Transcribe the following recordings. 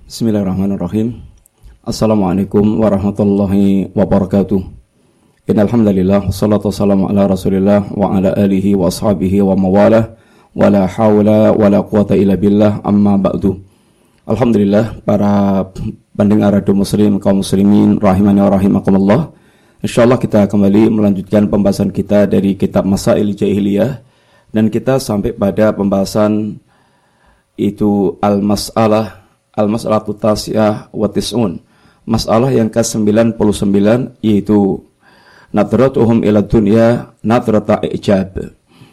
Bismillahirrahmanirrahim. Assalamualaikum warahmatullahi wabarakatuh. Innal hamdalillah wassalatu wassalamu ala Rasulillah wa ala alihi wa ashabihi wa mawalah wa la haula wa la quwata illa billah amma ba'du. Alhamdulillah, para pendengar radio muslim, kaum muslimin rahimani wa rahimakumullah. Insyaallah kita kembali melanjutkan pembahasan kita dari kitab Masail Jahiliyah, dan kita sampai pada pembahasan itu Al-Mas'alatu Tasiyah wa Tis'un, masalah yang ke-99, yaitu nadratuhum ila dunya nadrata ijab.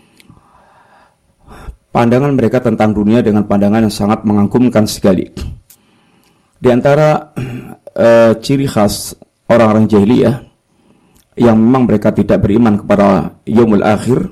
Pandangan mereka tentang dunia dengan pandangan yang sangat mengagumkan sekali. Di antara ciri khas orang-orang jahiliyah yang memang mereka tidak beriman kepada yaumul akhir,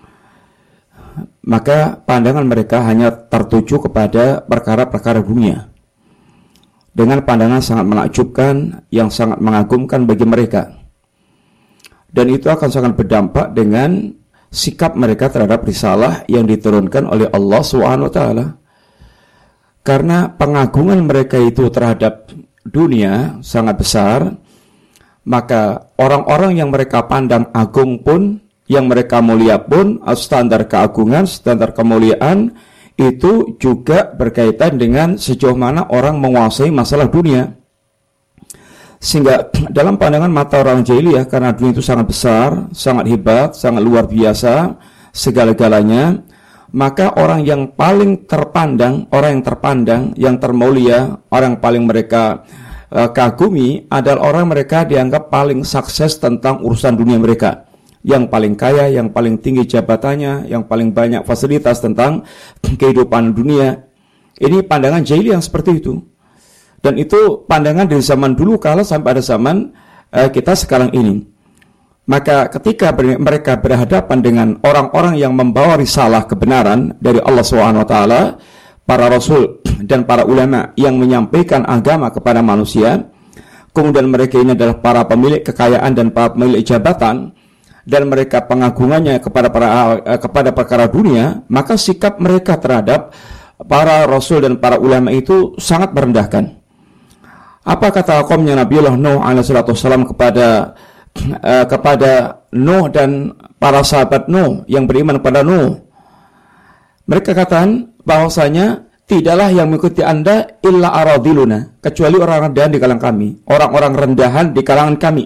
maka pandangan mereka hanya tertuju kepada perkara-perkara dunia dengan pandangan sangat menakjubkan, yang sangat mengagumkan bagi mereka. Dan itu akan sangat berdampak dengan sikap mereka terhadap risalah yang diturunkan oleh Allah SWT. Karena pengagungan mereka itu terhadap dunia sangat besar, maka orang-orang yang mereka pandang agung pun, yang mereka mulia pun, standar keagungan, standar kemuliaan itu juga berkaitan dengan sejauh mana orang menguasai masalah dunia. Sehingga dalam pandangan mata orang jahiliyah, karena dunia itu sangat besar, sangat hebat, sangat luar biasa segala-galanya, maka orang yang paling terpandang, orang yang terpandang, yang termulia, orang yang paling mereka kagumi adalah orang mereka dianggap paling sukses tentang urusan dunia mereka, yang paling kaya, yang paling tinggi jabatannya, yang paling banyak fasilitas tentang kehidupan dunia. Ini pandangan jahiliyah yang seperti itu. Dan itu pandangan dari zaman dulu kala sampai ada zaman kita sekarang ini. Maka ketika mereka berhadapan dengan orang-orang yang membawa risalah kebenaran dari Allah SWT, para rasul dan para ulama yang menyampaikan agama kepada manusia, kemudian mereka ini adalah para pemilik kekayaan dan para pemilik jabatan, dan mereka pengagungannya kepada perkara dunia, maka sikap mereka terhadap para rasul dan para ulama itu sangat merendahkan. Apa kata kaumnya Nabiullah Nuh alaihissalam kepada Nuh dan para sahabat Nuh yang beriman kepada Nuh? Mereka katakan bahwasanya tidaklah yang mengikuti Anda illa aradiluna, kecuali orang rendahan di kalangan kami, orang-orang rendahan di kalangan kami.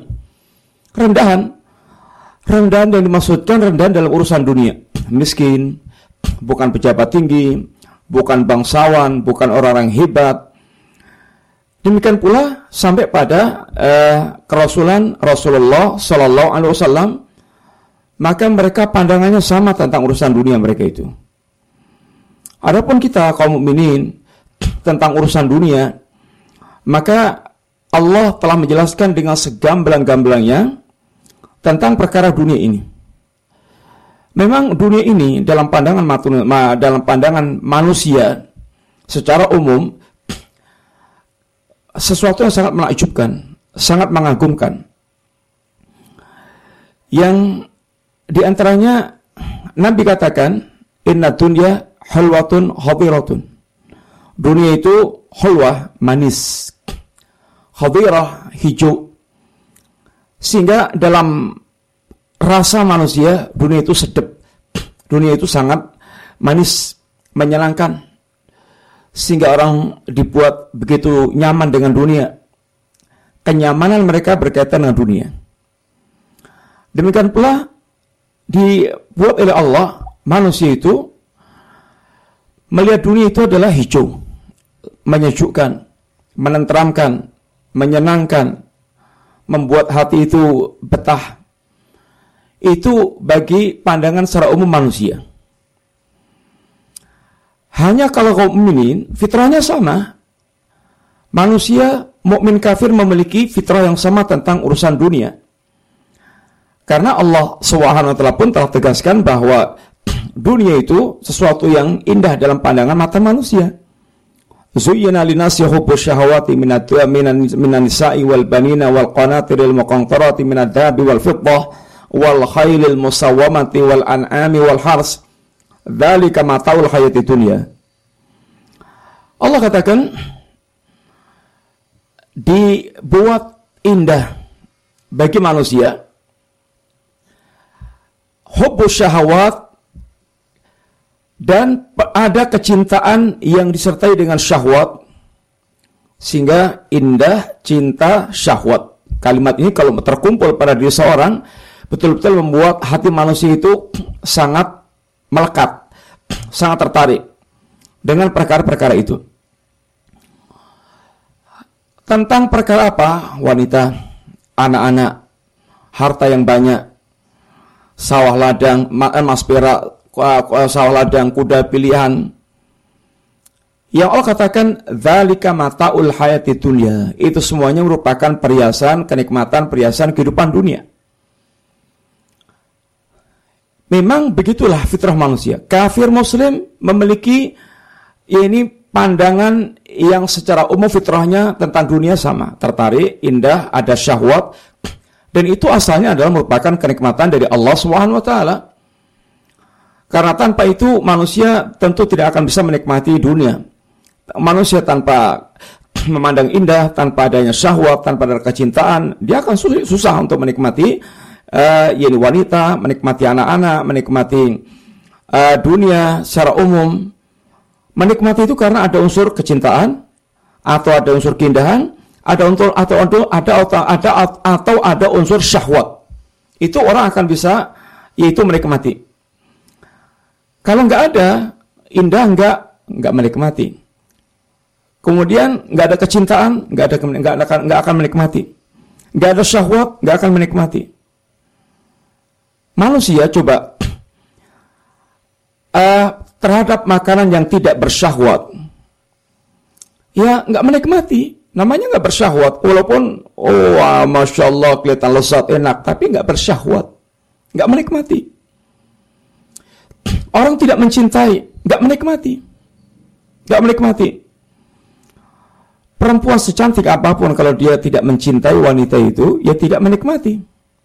Rendahan yang dimaksudkan rendahan dalam urusan dunia, miskin, bukan pejabat tinggi, bukan bangsawan, bukan orang-orang hebat. Demikian pula sampai pada kerasulan Rasulullah Sallallahu Alaihi Wasallam, maka mereka pandangannya sama tentang urusan dunia mereka itu. Adapun kita kaum mukminin tentang urusan dunia, maka Allah telah menjelaskan dengan segamblang-gamblangnya tentang perkara dunia ini. Memang dunia ini dalam pandangan manusia secara umum sesuatu yang sangat menakjubkan, sangat mengagumkan. Yang diantaranya Nabi katakan, inna dunya halwatun khadiratun. Dunia itu halwah, manis, khadirah, hijau. Sehingga dalam rasa manusia, dunia itu sedap, dunia itu sangat manis, menyenangkan, sehingga orang dibuat begitu nyaman dengan dunia. Kenyamanan mereka berkaitan dengan dunia. Demikian pula dibuat oleh Allah, manusia itu melihat dunia itu adalah hijau, menyejukkan, menenteramkan, menyenangkan, membuat hati itu betah. Itu bagi pandangan secara umum manusia. Hanya kalau kaum mukminin fitrahnya sama. Manusia mukmin kafir memiliki fitrah yang sama tentang urusan dunia. Karena Allah SWT pun telah tegaskan bahwa dunia itu sesuatu yang indah dalam pandangan mata manusia. Zuyyina linasi hubbus syahawati minan nisa'i wal banina wal qanatiril muqantarati minad dhahabi wal fiddah wal khailil musawwamati wal an'ami wal hars. Dzalika mata'ul hayati dunya. Allah katakan dibuat indah bagi manusia, hubbus syahwat, dan ada kecintaan yang disertai dengan syahwat, sehingga indah cinta syahwat. Kalimat ini kalau terkumpul pada diri seorang, betul-betul membuat hati manusia itu sangat melekat, sangat tertarik dengan perkara-perkara itu. Tentang perkara apa? Wanita, anak-anak, harta yang banyak, sawah ladang, emas perak, sawah ladang, kuda pilihan. Yang Allah katakan, dzalika mataul hayati dunya. Itu semuanya merupakan perhiasan, kenikmatan, perhiasan kehidupan dunia. Memang begitulah fitrah manusia. Kafir muslim memiliki pandangan yang secara umum fitrahnya tentang dunia sama. Tertarik, indah, ada syahwat. Dan itu asalnya adalah merupakan kenikmatan dari Allah SWT. Karena tanpa itu manusia tentu tidak akan bisa menikmati dunia. Manusia tanpa memandang indah, tanpa adanya syahwat, tanpa ada kecintaan, dia akan susah untuk menikmati wanita, menikmati anak-anak, menikmati dunia secara umum. Menikmati itu karena ada unsur kecintaan, atau ada unsur keindahan, ada unsur syahwat. Itu orang akan bisa yaitu menikmati. Kalau nggak ada indah, nggak menikmati. Kemudian nggak ada kecintaan, nggak akan menikmati. Nggak ada syahwat, nggak akan menikmati. Manusia coba terhadap makanan yang tidak bersyahwat, ya nggak menikmati. Namanya nggak bersyahwat, walaupun masya Allah kelihatan lezat enak, tapi nggak bersyahwat, nggak menikmati. Orang tidak mencintai, nggak menikmati. Perempuan secantik apapun, kalau dia tidak mencintai wanita itu, ya tidak menikmati.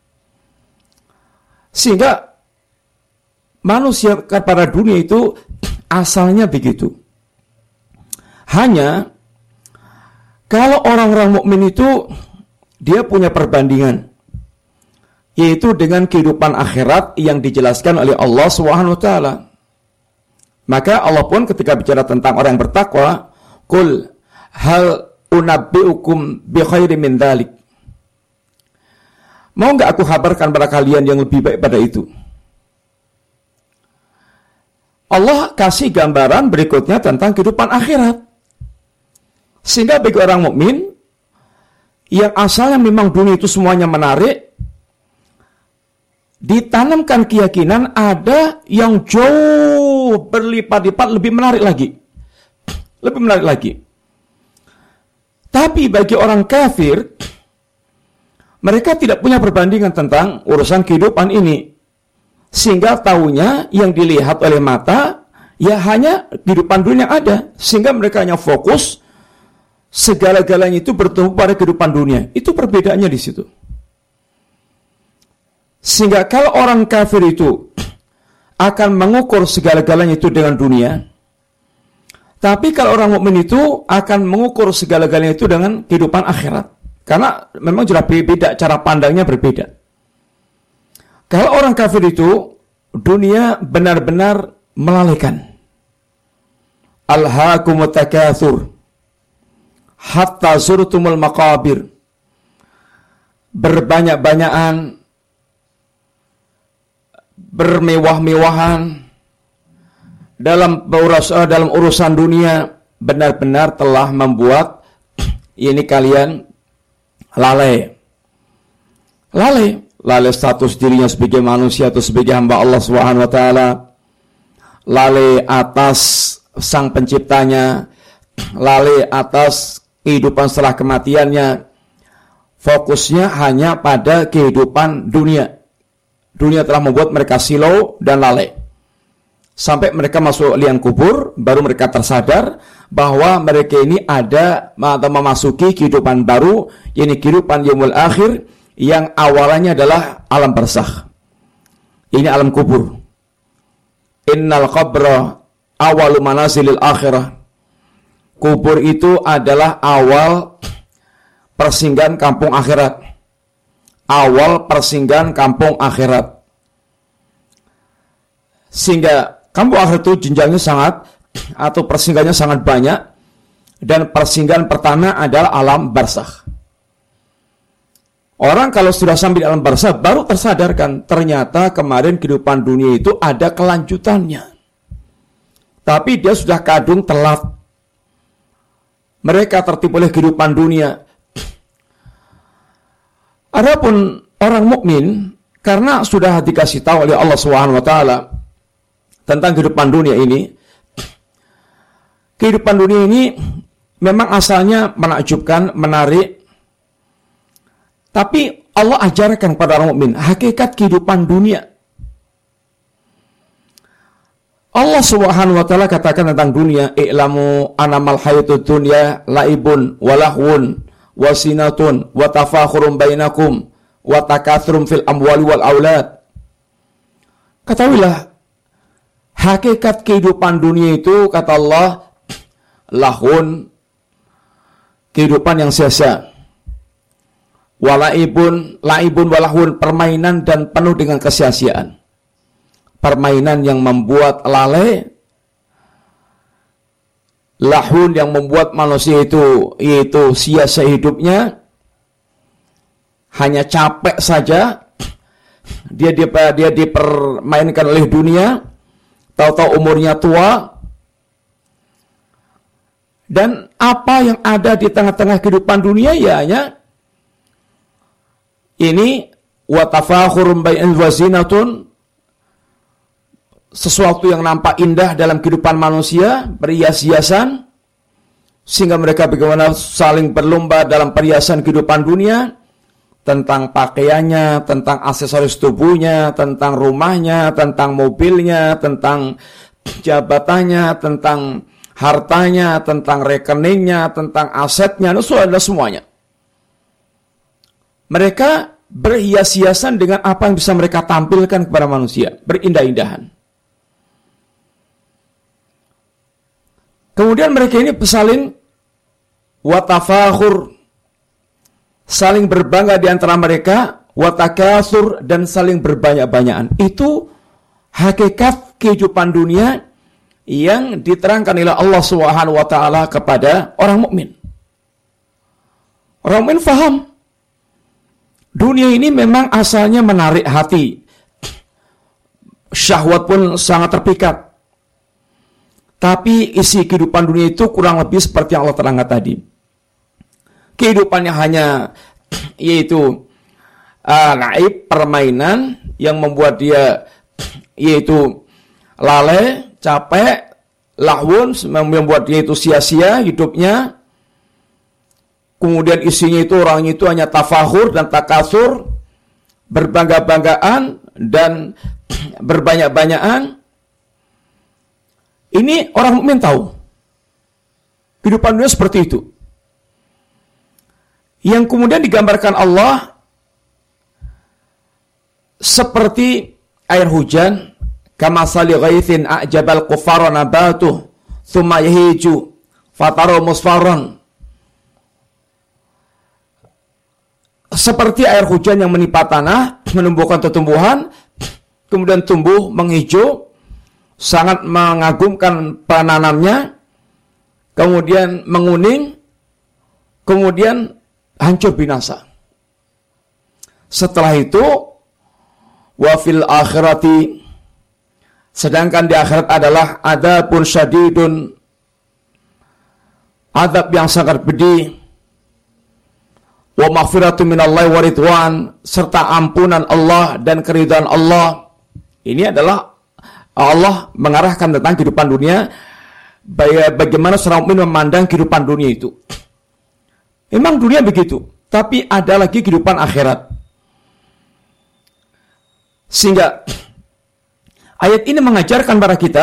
Sehingga manusia pada dunia itu asalnya begitu. Hanya kalau orang-orang mukmin itu dia punya perbandingan, yaitu dengan kehidupan akhirat yang dijelaskan oleh Allah SWT. Maka Allah pun ketika bicara tentang orang yang bertakwa, qul hal unabbi'ukum bi khairin min dzalik. Mau enggak aku kabarkan pada kalian yang lebih baik pada itu? Allah kasih gambaran berikutnya tentang kehidupan akhirat. Sehingga bagi orang mukmin yang asalnya memang dunia itu semuanya menarik, ditanamkan keyakinan ada yang jauh berlipat-lipat lebih menarik lagi. Tapi bagi orang kafir, mereka tidak punya perbandingan tentang urusan kehidupan ini. Sehingga taunya yang dilihat oleh mata, ya hanya kehidupan dunia yang ada. Sehingga mereka hanya fokus, segala-galanya itu bertumpu pada kehidupan dunia. Itu perbedaannya di situ. Sehingga kalau orang kafir itu akan mengukur segala-galanya itu dengan dunia, tapi kalau orang mukmin itu akan mengukur segala-galanya itu dengan kehidupan akhirat. Karena memang jelas beda, cara pandangnya berbeda. Kalau orang kafir itu dunia benar-benar melalaikan. Alhaakumut takatsur hatta zurtumul maqabir. Berbanyak-banyakan, bermewah-mewahan dalam urusan dunia benar-benar telah membuat ini kalian lalai status dirinya sebagai manusia atau sebagai hamba Allah Subhanahu wa taala, lalai atas sang penciptanya, lalai atas kehidupan setelah kematiannya. Fokusnya hanya pada kehidupan dunia. Dunia telah membuat mereka silau dan lalai. Sampai mereka masuk liang kubur, baru mereka tersadar bahwa mereka ini ada atau memasuki kehidupan baru, yakni kehidupan yaumul akhir, yang awalnya adalah alam barzakh. Ini alam kubur. Innal qabra awalu manazilil akhirah. Kubur itu adalah awal persinggahan kampung akhirat. Awal persinggahan kampung akhirat. Sehingga kampung akhirat itu jenjangnya sangat, atau persinggahannya sangat banyak. Dan persinggahan pertama adalah alam barzakh. Orang kalau sudah sampai di alam barzakh baru tersadarkan ternyata kemarin kehidupan dunia itu ada kelanjutannya. Tapi dia sudah kadung telat. Mereka tertipu oleh kehidupan dunia. Adapun orang mukmin karena sudah dikasih tahu oleh Allah Subhanahu wa taala tentang kehidupan dunia ini. Kehidupan dunia ini memang asalnya menakjubkan, menarik. Tapi Allah ajarkan kepada orang mukmin hakikat kehidupan dunia. Allah Subhanahu wa taala katakan tentang dunia, "I'lamu annamal hayatud dunya laibun wa lahwun wa sinatun wa tafakhurum bainakum wa takatsrum fil amwali wal aulad." Ketahuilah hakikat kehidupan dunia itu, kata Allah, lahun, kehidupan yang sia-sia. Walaibun, laibun walahun, permainan dan penuh dengan kesia-siaan. Permainan yang membuat lalai, lahun yang membuat manusia itu yaitu sia-sia hidupnya, hanya capek saja. Dia dipermainkan oleh dunia, tahu-tahu umurnya tua. Dan apa yang ada di tengah-tengah kehidupan dunia ya hanya ini wa tafakhurum bainal wazinatun, sesuatu yang nampak indah dalam kehidupan manusia, berhias-hiasan, sehingga mereka bagaimana saling berlomba dalam perhiasan kehidupan dunia, tentang pakaiannya, tentang aksesoris tubuhnya, tentang rumahnya, tentang mobilnya, tentang jabatannya, tentang hartanya, tentang rekeningnya, tentang asetnya, itu sudah semuanya. Mereka berhias-hiasan dengan apa yang bisa mereka tampilkan kepada manusia, berindah-indahan. Kemudian mereka ini saling watafakhur, saling berbangga di antara mereka, watakatsur, dan saling berbanyak-banyakan. Itu hakikat kehidupan dunia yang diterangkan oleh Allah Subhanahu wa taala kepada orang mukmin. Orang mukmin faham dunia ini memang asalnya menarik hati. Syahwat pun sangat terpikat. Tapi isi kehidupan dunia itu kurang lebih seperti yang Allah terangkan tadi. Kehidupannya hanya yaitu naib, permainan yang membuat dia yaitu lalai, capek, lahwun, membuat dia itu sia-sia hidupnya. Kemudian isinya itu orangnya itu hanya tafakhur dan takatsur, berbangga-banggaan dan berbanyak-banyakan. Ini orang mukmin tahu. Kehidupan dunia seperti itu. Yang kemudian digambarkan Allah seperti air hujan, kamasali ghaithin a'jabal kuffara nabatuh thumma yahiju fatara musfarran. Seperti air hujan yang menimpa tanah, menumbuhkan tumbuhan, kemudian tumbuh menghijau, sangat mengagumkan penanamnya, kemudian menguning, kemudian hancur binasa. Setelah itu, wa fil akhirati, sedangkan di akhirat adalah adabun syadidun, adab yang sangat pedih, wa maghfiratu minallahi wa ridwan, serta ampunan Allah dan keridhaan Allah. Ini adalah Allah mengarahkan tentang kehidupan dunia, bagaimana seorang mukmin memandang kehidupan dunia itu. Memang dunia begitu, tapi ada lagi kehidupan akhirat. Sehingga ayat ini mengajarkan kepada kita,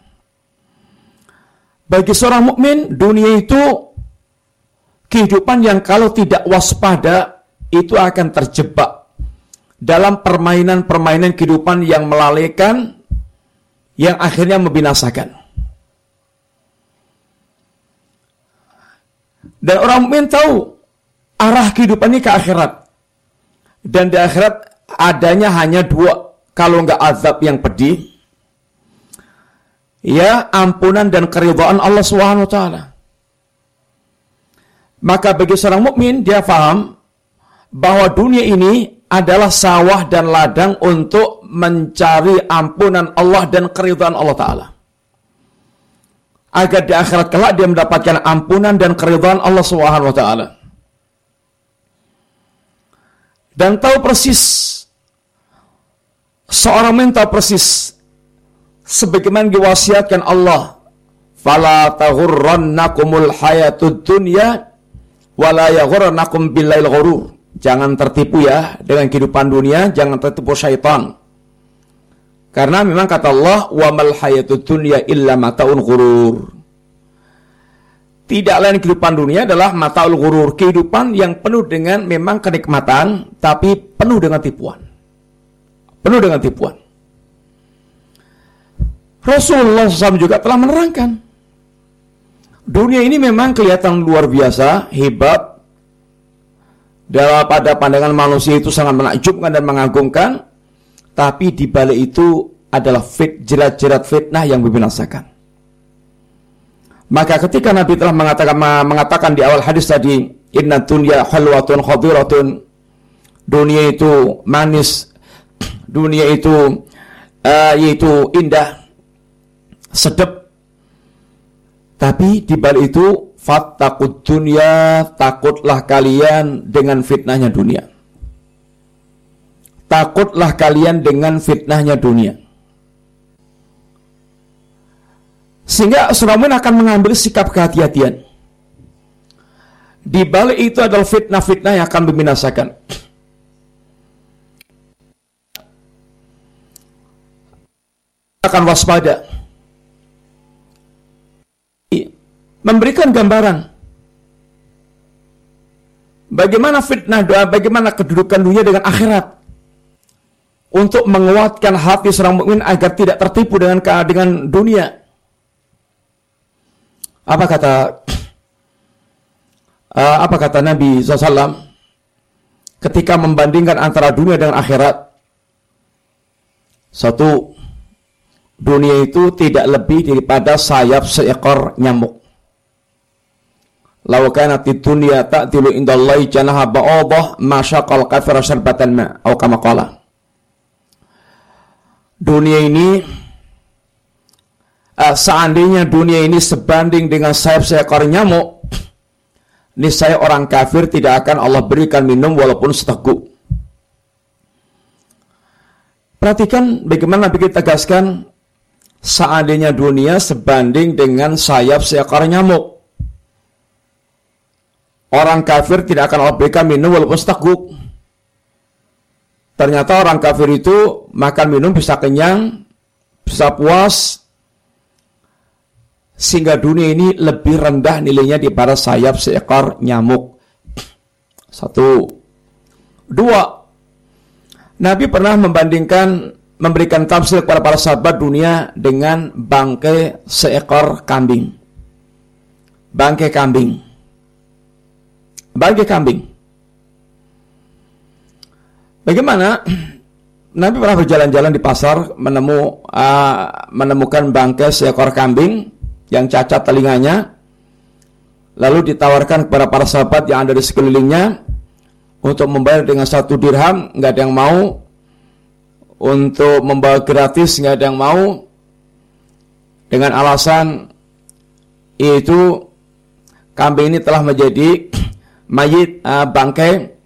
bagi seorang mukmin dunia itu kehidupan yang kalau tidak waspada itu akan terjebak dalam permainan-permainan kehidupan yang melalaikan, yang akhirnya membinasakan. Dan orang mukmin tahu arah kehidupan ini ke akhirat. Dan di akhirat adanya hanya dua, kalau enggak azab yang pedih, ya ampunan dan keridhaan Allah Subhanahu wa taala. Maka bagi seorang mukmin, dia paham bahwa dunia ini adalah sawah dan ladang untuk mencari ampunan Allah dan keridhaan Allah taala. Agar di akhirat kelak dia mendapatkan ampunan dan keridhaan Allah Subhanahu wa taala. Dan tahu persis, seorang mukmin tahu persis sebagaimana diwasiatkan Allah, fala taghurrannakumul hayatud dunya wala yaghurrannakum billail ghurur. Jangan tertipu ya dengan kehidupan dunia, jangan tertipu syaitan. Karena memang kata Allah, wa mal hayatud dunya illa mataun ghurur. Tidak lain kehidupan dunia adalah mataul ghurur, kehidupan yang penuh dengan memang kenikmatan, tapi penuh dengan tipuan. Penuh dengan tipuan. Rasulullah SAW juga telah menerangkan, dunia ini memang kelihatan luar biasa, hebat, dalam pada pandangan manusia itu sangat menakjubkan dan mengagumkan, tapi di balik itu adalah jerat-jerat fitnah yang membinasakan. Maka ketika Nabi telah mengatakan di awal hadis tadi, inna dunya halwatun khadiratun, dunia itu manis, dunia itu yaitu indah, sedap, tapi di balik itu fattaqud dunya, takutlah kalian dengan fitnahnya dunia. Takutlah kalian dengan fitnahnya dunia. Sehingga seorang mukmin akan mengambil sikap kehati-hatian. Di balik itu adalah fitnah-fitnah yang akan membinasakan. Akan waspada. Memberikan gambaran bagaimana fitnah doa, bagaimana kedudukan dunia dengan akhirat, untuk menguatkan hati seorang mukmin agar tidak tertipu dengan dunia. Apa kata Nabi SAW ketika membandingkan antara dunia dengan akhirat? Satu, dunia itu tidak lebih daripada sayap seekor nyamuk. Law kanatid dunya ta'dilu indallahi janaha ba'udah ma syaqal kafira syarbatan ma, atau kama qala. Dunia ini, seandainya dunia ini sebanding dengan sayap seekor nyamuk, niscaya orang kafir tidak akan Allah berikan minum walaupun seteguk. Perhatikan bagaimana Nabi kita tegaskan, seandainya dunia sebanding dengan sayap seekor nyamuk, orang kafir tidak akan Allah berikan minum walaupun seteguk. Ternyata orang kafir itu makan minum bisa kenyang, bisa puas, sehingga dunia ini lebih rendah nilainya daripada sayap seekor nyamuk. Satu. Dua, Nabi pernah memberikan tafsir kepada para sahabat dunia dengan bangkai seekor kambing. Bangkai kambing. Bangkai kambing. Bagaimana? Nabi pernah berjalan-jalan di pasar, menemukan bangkai seekor kambing yang cacat telinganya, lalu ditawarkan kepada para sahabat yang ada di sekelilingnya untuk membayar dengan 1 dirham, nggak ada yang mau. Untuk membawa gratis, nggak ada yang mau, dengan alasan yaitu kambing ini telah menjadi mayit, bangkai,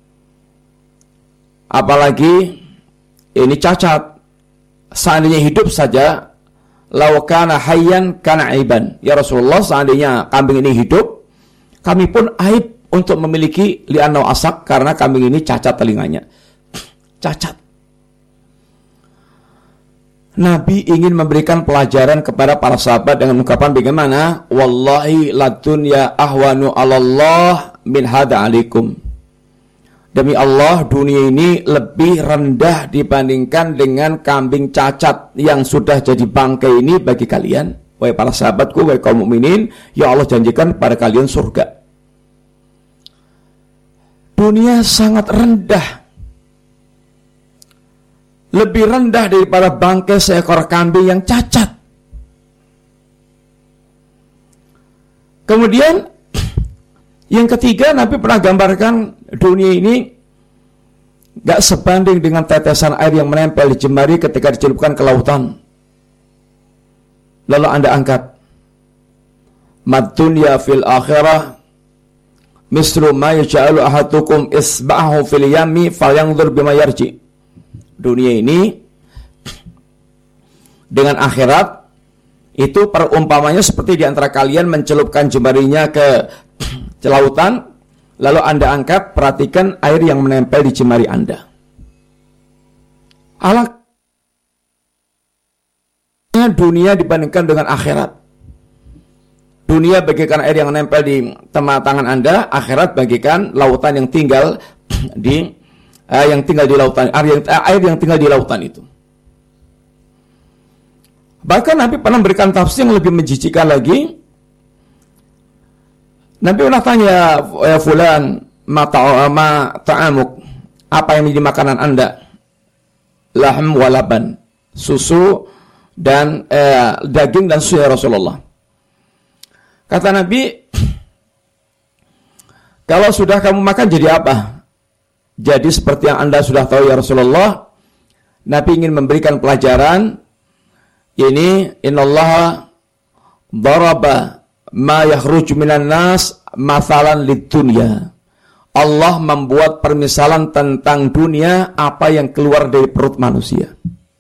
apalagi ini cacat. Seandainya hidup saja, law kana hayyan kana aiban. Ya Rasulullah, seandainya kambing ini hidup, kami pun aib untuk memiliki li'annahu asak, karena kambing ini cacat telinganya. Cacat. Nabi ingin memberikan pelajaran kepada para sahabat dengan ungkapan bagaimana, wallahi ladunya ahwanu 'alallah min hada 'alaikum. Demi Allah, dunia ini lebih rendah dibandingkan dengan kambing cacat yang sudah jadi bangkai ini bagi kalian. Wahai para sahabatku, wahai kaum mukminin, ya Allah janjikan pada kalian surga. dunia sangat rendah. Lebih rendah daripada bangkai seekor kambing yang cacat. Kemudian yang ketiga, Nabi pernah gambarkan dunia ini gak sebanding dengan tetesan air yang menempel di jemari ketika dicelupkan ke lautan. Lalu Anda angkat, mad dunya fil akhirah mislu ma yaj'alu ahadukum isba'ahu fil yammi falyanzur bima yarji. Dunia ini dengan akhirat itu perumpamannya seperti di antara kalian mencelupkan jemarinya ke lautan, lalu Anda angkat, perhatikan air yang menempel di jemari Anda. Alaknya dunia dibandingkan dengan akhirat. Dunia bagikan air yang menempel di tangan Anda, akhirat bagikan lautan yang tinggal di lautan, air yang tinggal di lautan itu. Bahkan Nabi pernah memberikan tafsir yang lebih menjijikkan lagi. Nabi pernah tanya, ya fulan, ma ta'amuk, apa yang menjadi makanan Anda? Lahm walaban, susu dan daging dan susu ya Rasulullah. Kata Nabi, kalau sudah kamu makan jadi apa? Jadi seperti yang Anda sudah tahu ya Rasulullah. Nabi ingin memberikan pelajaran. Ini innallaha daraba ma yakhruju minan nas mathalan lidunya. Allah membuat permisalan tentang dunia, apa yang keluar dari perut manusia.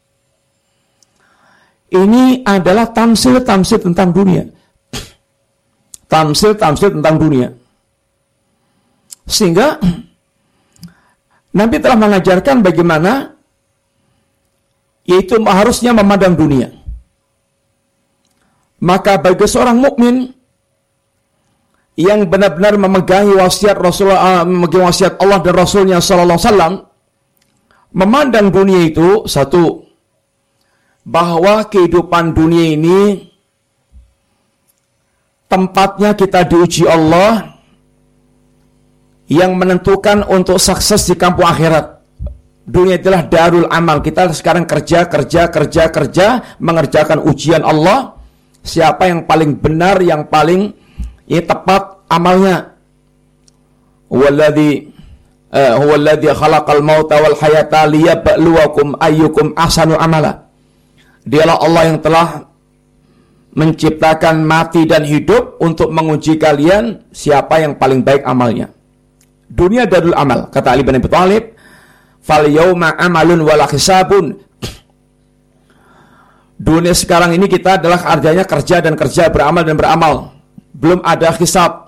Ini adalah tamsil-tamsil tentang dunia. Tamsil-tamsil tentang dunia. Sehingga Nabi telah mengajarkan bagaimana yaitu harusnya memandang dunia. Maka bagi seorang mukmin yang benar-benar memegangi wasiat Rasulullah, memegang wasiat Allah dan Rasulnya sallallahu alaihi wasallam, memandang dunia itu satu, bahwa kehidupan dunia ini tempatnya kita diuji Allah yang menentukan untuk sukses di kampung akhirat. Dunia itulah darul amal. Kita sekarang kerja mengerjakan ujian Allah. Siapa yang paling benar, yang paling tepat amalnya. Huwallazi khalaqal mauta wal hayata liyabluwakum ayyukum ahsanu amala. Dialah Allah yang telah menciptakan mati dan hidup untuk menguji kalian siapa yang paling baik amalnya. Dunia darul amal, kata Ali bin Abi Thalib, fal yauma amalun wala hisabun. Dunia sekarang ini kita adalah artinya kerja dan kerja, beramal dan beramal. Belum ada hisab.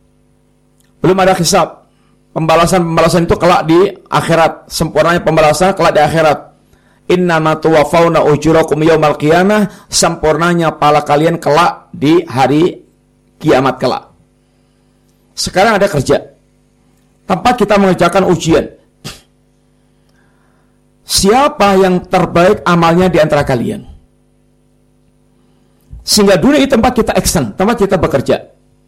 Pembalasan itu kelak di akhirat. Sempurnanya pembalasan kelak di akhirat. Innama tuwaffawna ujurakum yaumal qiyamah. Sempurnanya pahala kalian kelak di hari kiamat kelak. Sekarang ada kerja. Tempat kita mengerjakan ujian. Siapa yang terbaik amalnya di antara kalian? Sehingga dunia itu tempat kita action, tempat kita bekerja.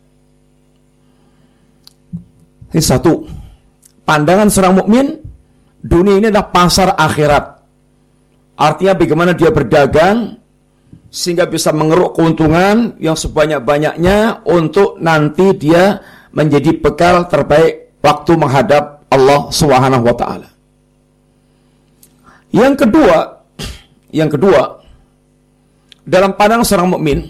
Ini satu. Pandangan seorang mukmin, dunia ini adalah pasar akhirat. Artinya bagaimana dia berdagang sehingga bisa mengeruk keuntungan yang sebanyak-banyaknya untuk nanti dia menjadi bekal terbaik waktu menghadap Allah Subhanahu wa taala. Yang kedua, dalam pandangan seorang mukmin,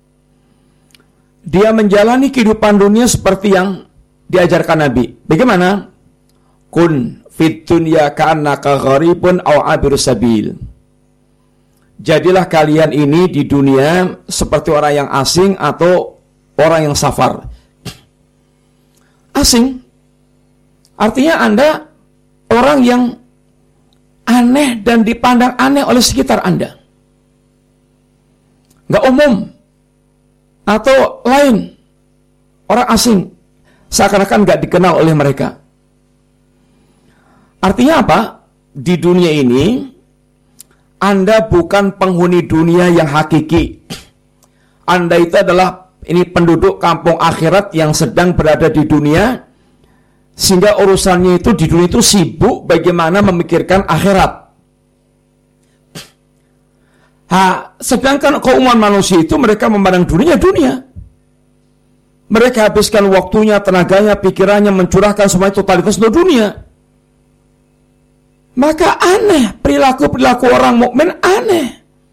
dia menjalani kehidupan dunia seperti yang diajarkan Nabi. Bagaimana? Kun fid dunya ka'annaka gharibun aw 'abirus sabil. Jadilah kalian ini di dunia seperti orang yang asing atau orang yang safar. Asing artinya Anda orang yang aneh dan dipandang aneh oleh sekitar Anda. Nggak umum atau lain, orang asing, seakan-akan nggak dikenal oleh mereka. Artinya apa? Di dunia ini Anda bukan penghuni dunia yang hakiki. Anda itu adalah penduduk kampung akhirat yang sedang berada di dunia, Sehingga urusannya itu di dunia itu sibuk bagaimana memikirkan akhirat. Sedangkan keumuman manusia itu mereka memandang dunia. Mereka habiskan waktunya, tenaganya, pikirannya, mencurahkan semua totalitas untuk dunia. Maka aneh, perilaku orang mukmin aneh.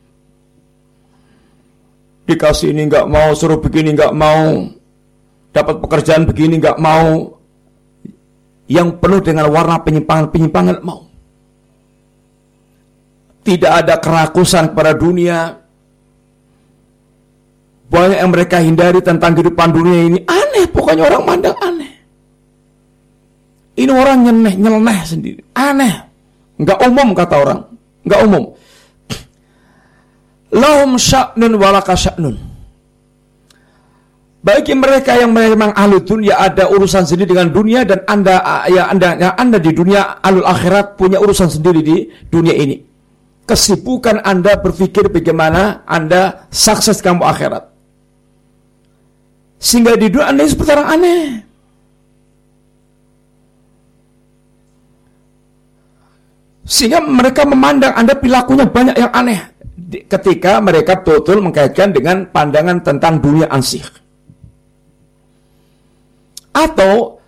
Dikasih ini nggak mau, suruh begini nggak mau, dapat pekerjaan begini nggak mau, yang penuh dengan warna penyimpangan mau. Tidak ada kerakusan kepada dunia. Banyak yang mereka hindari tentang kehidupan dunia ini. Aneh, pokoknya orang mandang aneh. Ini orang nyeleneh sendiri. Aneh. Nggak umum kata orang. Nggak umum. Lahum sya'nun walaka sya'nun. Bagi mereka yang memang ahli dunia ada urusan sendiri dengan dunia, dan anda di dunia ahlul akhirat punya urusan sendiri di dunia ini. Kesibukan Anda berpikir bagaimana Anda sukses kamu akhirat. Sehingga di dunia Anda seperti orang aneh. Sehingga mereka memandang Anda perilakunya banyak yang aneh. Ketika mereka betul-betul mengkaitkan dengan pandangan tentang dunia ansih. Atau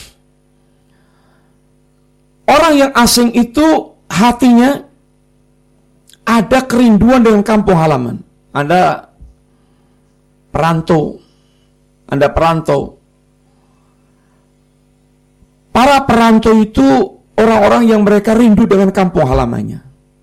orang yang asing itu hatinya ada kerinduan dengan kampung halaman. Anda perantau. Para perantau itu orang-orang yang mereka rindu dengan kampung halamannya.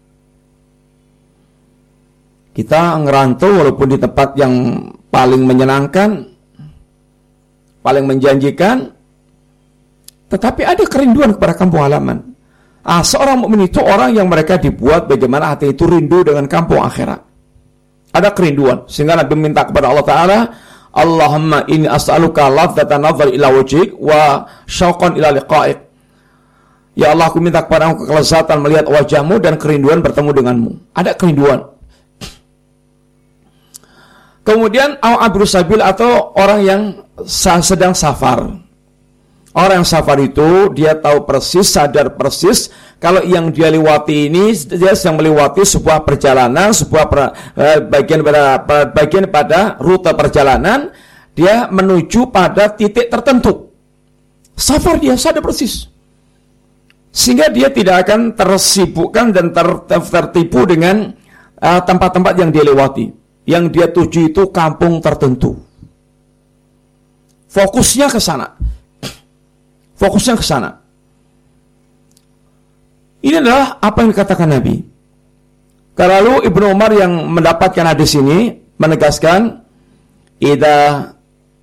Kita ngerantau walaupun di tempat yang paling menyenangkan, paling menjanjikan, tetapi ada kerinduan kepada kampung halaman. Seorang mukmin itu orang yang mereka dibuat bagaimana hati itu rindu dengan kampung akhirat. Ada kerinduan. Sehingga Nabi minta kepada Allah Ta'ala, Allahumma inni as'aluka ladzatan nazar ila wajhik wa syauqan ila liqa'ik. Ya Allah, aku minta kepada engkau kelezatan melihat wajahmu dan kerinduan bertemu denganmu. Ada kerinduan. Kemudian Abu Sabil atau orang yang sedang safar. Orang yang safar itu dia tahu persis, sadar persis kalau yang dia lewati ini dia sedang melewati sebuah perjalanan, sebuah bagian pada rute perjalanan, dia menuju pada titik tertentu. Safar dia sadar persis. Sehingga dia tidak akan tersibukkan dan tertipu dengan tempat-tempat yang dia lewati. Yang dia tuju itu kampung tertentu. Fokusnya ke sana. Ini adalah apa yang dikatakan Nabi. Lalu Ibnu Umar yang mendapatkan hadis ini menegaskan, idza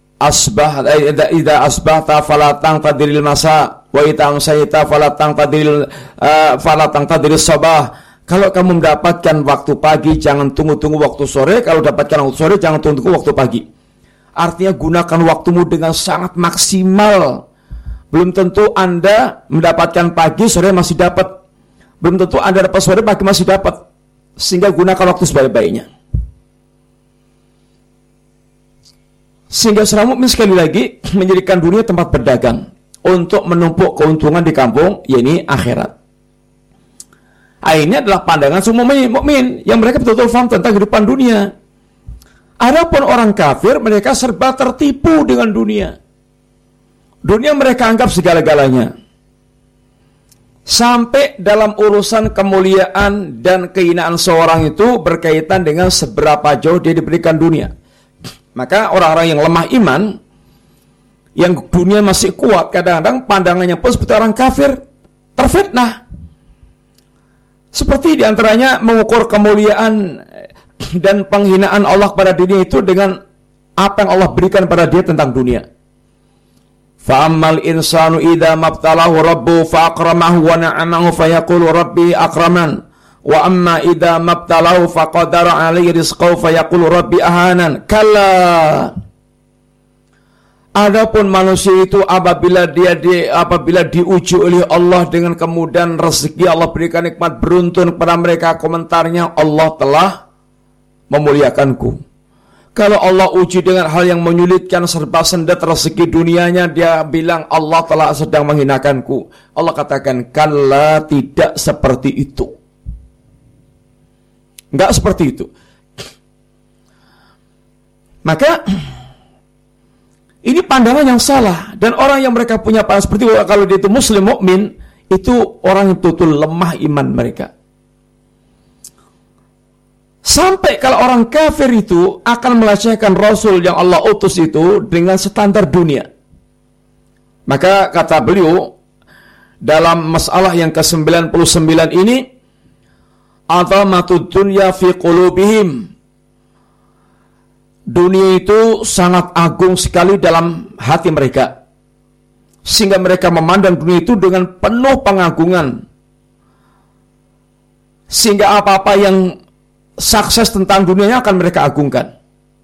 asbahta fala taqdiril masa wa idza amsayta fala taqdiril sabah. Kalau kamu mendapatkan waktu pagi, jangan tunggu-tunggu waktu sore. Kalau dapatkan waktu sore, jangan tunggu waktu pagi. Artinya gunakan waktumu dengan sangat maksimal. Belum tentu Anda mendapatkan pagi, sore masih dapat. Belum tentu Anda dapat sore, pagi masih dapat. Sehingga gunakan waktu sebaik-baiknya. Sehingga seorang mukmin sekali lagi menjadikan dunia tempat berdagang untuk menumpuk keuntungan di kampung, yakni akhirat. Ini adalah pandangan semua mukmin yang mereka betul-betul paham tentang kehidupan dunia. Adapun orang kafir, mereka serba tertipu dengan dunia. Dunia mereka anggap segala-galanya. Sampai dalam urusan kemuliaan dan kehinaan seorang itu berkaitan dengan seberapa jauh dia diberikan dunia. Maka orang-orang yang lemah iman, yang dunia masih kuat, kadang-kadang pandangannya pun seperti orang kafir, terfitnah. Seperti diantaranya mengukur kemuliaan dan penghinaan Allah pada dunia itu dengan apa yang Allah berikan pada dia tentang dunia. Fa'ammal insanu idza mabtalahu rabbuhu fa'akramahu wa na'amahu fayaqulu rabbi akraman wa amma idza mabtalahu faqadara 'alaihi rizqahu fayaqulu rabbi ahanan. Kalla. Adapun manusia itu apabila diuji oleh Allah dengan kemudahan rezeki, Allah berikan nikmat beruntun kepada mereka, komentarnya, Allah telah memuliakanku. Kalau Allah uji dengan hal yang menyulitkan serba sendat rezeki dunianya, dia bilang Allah telah sedang menghinakanku. Allah katakan, kalla, tidak seperti itu. Enggak seperti itu. Maka ini pandangan yang salah, dan orang yang mereka punya pandangan seperti itu, kalau dia itu muslim mukmin, itu orang yang betul lemah iman mereka. Sampai kalau orang kafir itu akan melecehkan Rasul yang Allah utus itu dengan standar dunia. Maka kata beliau dalam masalah yang ke-99 ini, azamatud dunya fi qulubihim. Dunia itu sangat agung sekali dalam hati mereka, sehingga mereka memandang dunia itu dengan penuh pengagungan, sehingga apa-apa yang sukses tentang dunianya akan mereka agungkan.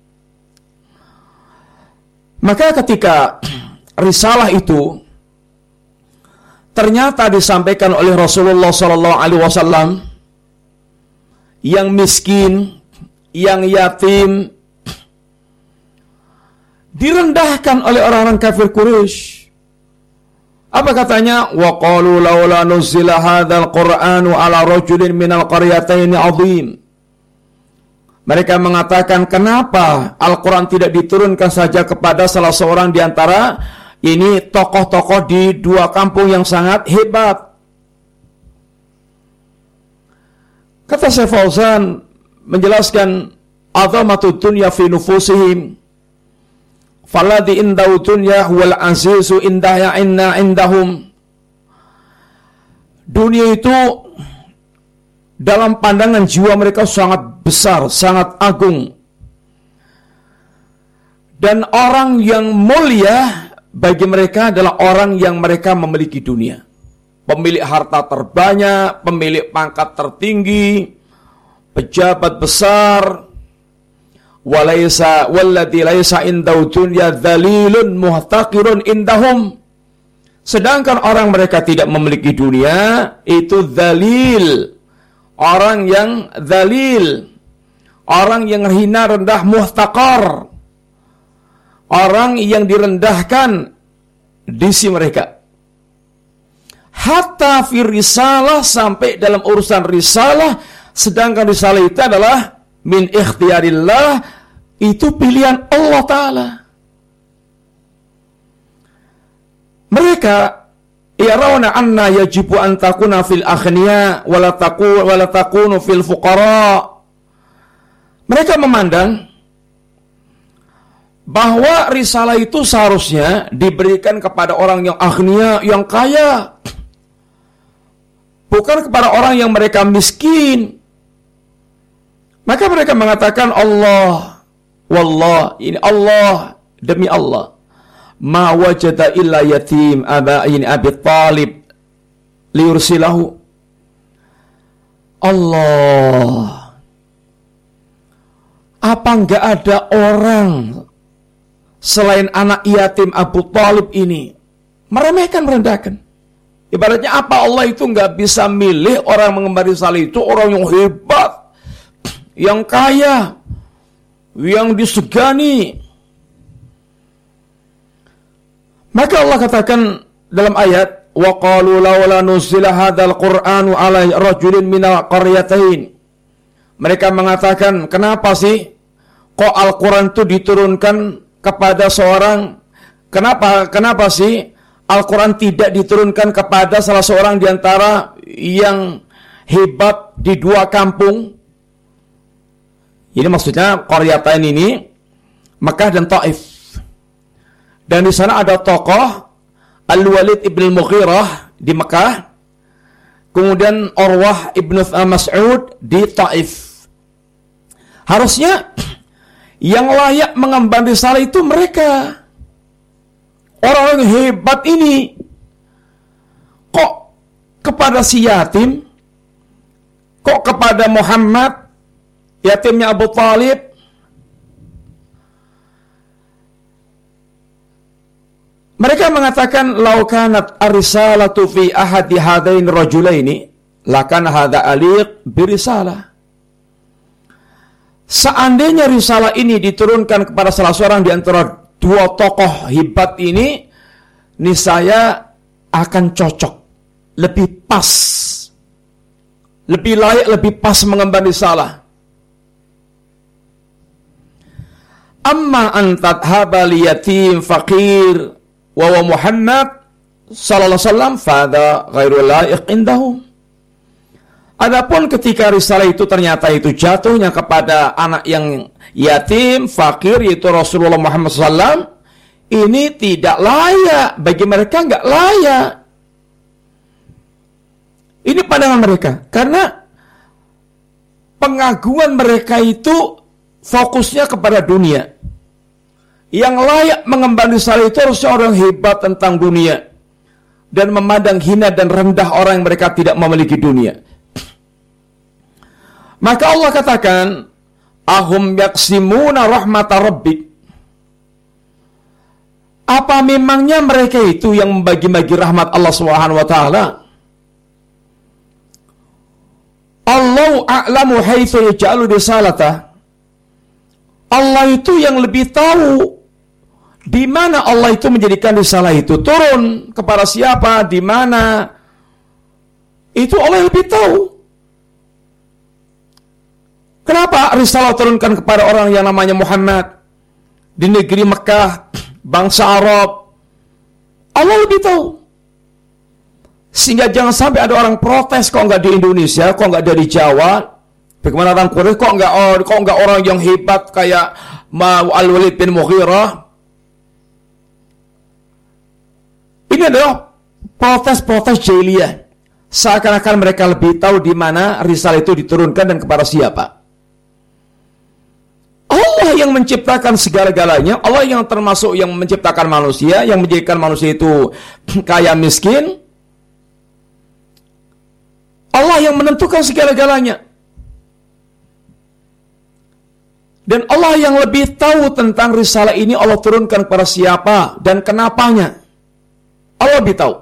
Maka ketika risalah itu ternyata disampaikan oleh Rasulullah SAW, yang miskin, yang yatim, direndahkan oleh orang-orang kafir Quraisy. Apa katanya? Wa qalu laula nuzila hadzal qur'anu ala rajulin minal qaryataini 'azim. Mereka mengatakan, kenapa Al-Quran tidak diturunkan saja kepada salah seorang di antara ini tokoh-tokoh di dua kampung yang sangat hebat. Kata Syekh Fauzan menjelaskan, azamatud dunya fi nufusihim, falladhi indahu dunya huwal azizu indahya inna indahum. Dunia itu dalam pandangan jiwa mereka sangat besar, sangat agung. Dan orang yang mulia bagi mereka adalah orang yang mereka memiliki dunia. Pemilik harta terbanyak, pemilik pangkat tertinggi, pejabat besar. Walaysa walladzi laysa indahu dunya dzalilun muhtaqirun indahum. Sedangkan orang mereka tidak memiliki dunia, itu dzalil. Orang yang dzalil, orang yang hina, rendah, muhtaqar, orang yang direndahkan di sisi mereka. Hatta fi risalah, sampai dalam urusan risalah, sedangkan risalah itu adalah min ikhtiarillah, itu pilihan Allah Ta'ala. Mereka yarawna anna yajibu an takuna fil aghniya wala takunu fil fuqara. Mereka memandang bahwa risalah itu seharusnya diberikan kepada orang yang aghniya, yang kaya, bukan kepada orang yang mereka miskin. Maka mereka mengatakan, Allah, wallah, ini Allah, demi Allah, ma wajada illa yatim Abi Talib liyursilahu. Allah, apa enggak ada orang selain anak yatim Abu Talib ini? Meremehkan, merendahkan. Ibaratnya apa, Allah itu enggak bisa milih orang mengemban risalah itu orang yang hebat, yang kaya, yang disegani. Maka Allah katakan dalam ayat, wa qalu laula nuzila hadzal qur'anu ala rajulin minal qaryatain. Mereka mengatakan, kenapa sih kok Al-Quran itu diturunkan kepada seorang, kenapa sih Al-Quran tidak diturunkan kepada salah seorang di antara yang hebat di dua kampung? Ini maksudnya qaryatain ini Makkah dan Taif. Dan di sana ada tokoh Al-Walid ibn Mughirah di Makkah, kemudian Urwah ibn Mas'ud di Taif. Harusnya yang layak mengemban risalah itu mereka, orang-orang hebat ini. Kok kepada si yatim, kok kepada Muhammad, yatimnya Abu Talib? Mereka mengatakan, lau kanat ar-risalatu fi ahadi hadain rajulaini lakan hadha aliq birisalah. seandainya risalah ini diturunkan kepada salah seorang di antara dua tokoh hebat ini, niscaya akan cocok, lebih pas, lebih layak, lebih pas mengemban risalah. Amma antat habal yatim faqir wa Muhammad sallallahu alaihi wasallam fada ghairul laiq indahum. Adapun ketika risalah itu ternyata itu jatuhnya kepada anak yang yatim, fakir, yaitu Rasulullah Muhammad SAW, ini tidak layak, bagi mereka nggak layak. Ini pandangan mereka, karena pengagungan mereka itu fokusnya kepada dunia. Yang layak mengemban risalah itu harusnya orang hebat tentang dunia, dan memandang hina dan rendah orang yang mereka tidak memiliki dunia. Maka Allah katakan, ahum yaksimuna rahmata rabbik. Apa memangnya mereka itu yang membagi-bagi rahmat Allah Subhanahu wa taala? Allahu a'lamu haitsu yaj'alu risalata. Allah itu yang lebih tahu di mana Allah itu menjadikan risalah itu turun kepada siapa, di mana. Itu Allah yang lebih tahu. Kenapa risalah turunkan kepada orang yang namanya Muhammad di negeri Mekah, bangsa Arab? Allah lebih tahu. Sehingga jangan sampai ada orang protes, kok nggak di Indonesia, kok nggak dari Jawa? Bagaimana orang Quraisy, kok nggak orang yang hebat kayak Al-Walid bin Mughirah? Ini adalah protes-protes jahiliyah. Seakan-akan mereka lebih tahu di mana risalah itu diturunkan dan kepada siapa. Allah yang menciptakan segala-galanya, Allah yang termasuk yang menciptakan manusia, yang menjadikan manusia itu kaya miskin. Allah yang menentukan segala-galanya. Dan Allah yang lebih tahu tentang risalah ini Allah turunkan kepada siapa dan kenapanya. Allah lebih tahu.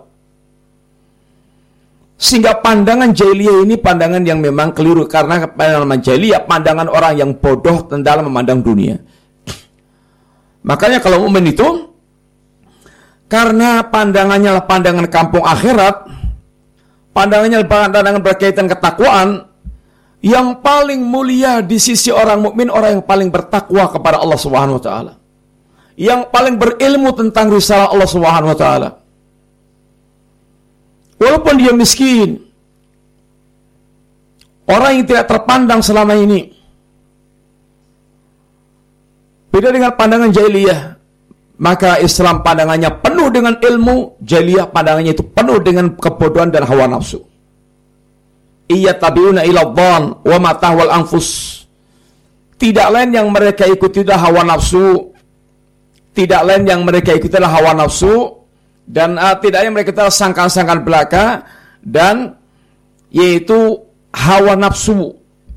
Sehingga pandangan jahiliyah ini pandangan yang memang keliru, karena pandangan jahiliyah pandangan orang yang bodoh dalam memandang dunia. Makanya kalau mukmin itu, karena pandangannya adalah pandangan kampung akhirat, pandangannya adalah pandangan berkaitan ketakwaan, yang paling mulia di sisi orang mukmin orang yang paling bertakwa kepada Allah Subhanahu wa taala. Yang paling berilmu tentang risalah Allah Subhanahu wa taala. Walaupun dia miskin, orang yang tidak terpandang selama ini. Beda dengan pandangan jahiliyah. Maka Islam pandangannya penuh dengan ilmu, jahiliyah pandangannya itu penuh dengan kebodohan dan hawa nafsu. Iyattabi'una ila dhann wa ma tahwal anfus. Tidak lain yang mereka ikuti adalah hawa nafsu. Tidak lain yang mereka ikuti adalah hawa nafsu. Dan tidak yang mereka ikuti adalah sangkaan-sangkaan belaka. Dan yaitu hawa nafsu.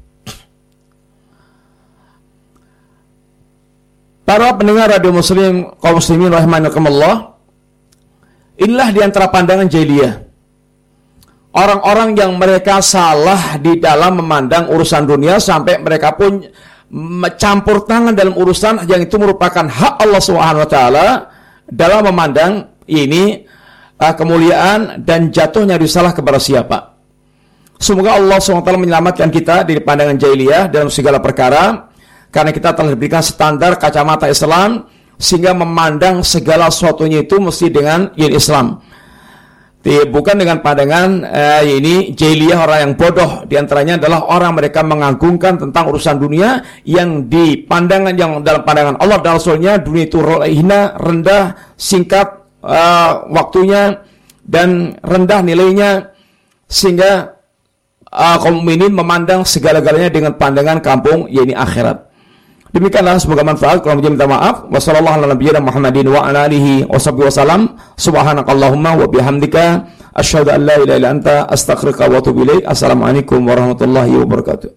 Para pendengar radio muslim, kaum muslimin rahimakumullah, inilah di antara pandangan jahiliyah. Orang-orang yang mereka salah di dalam memandang urusan dunia, sampai mereka pun campur tangan dalam urusan yang itu merupakan hak Allah Subhanahu wa taala dalam memandang ini kemuliaan dan jatuhnya risalah kepada siapa. Semoga Allah Subhanahu wa taala menyelamatkan kita dari pandangan jahiliyah dalam segala perkara. Karena kita telah diberikan standar kacamata Islam, sehingga memandang segala sesuatunya itu mesti dengan Islam. Bukan dengan pandangan ini jahiliyah, orang yang bodoh. Di antaranya adalah orang mereka mengagungkan tentang urusan dunia yang di pandangan yang dalam pandangan Allah dan Rasulnya dunia itu hina, rendah, singkat waktunya dan rendah nilainya, sehingga kaum mukminin memandang segala-galanya dengan pandangan kampung yakni akhirat. Demikianlah, semoga manfaat. Kalau minta maaf. Wassalamualaikum warahmatullahi wabarakatuh. Subhanakallahumma wa bihamdika asyhadu an la ilaha illa anta astaghfiruka wa atubu ilaik. Assalamualaikum warahmatullahi wabarakatuh.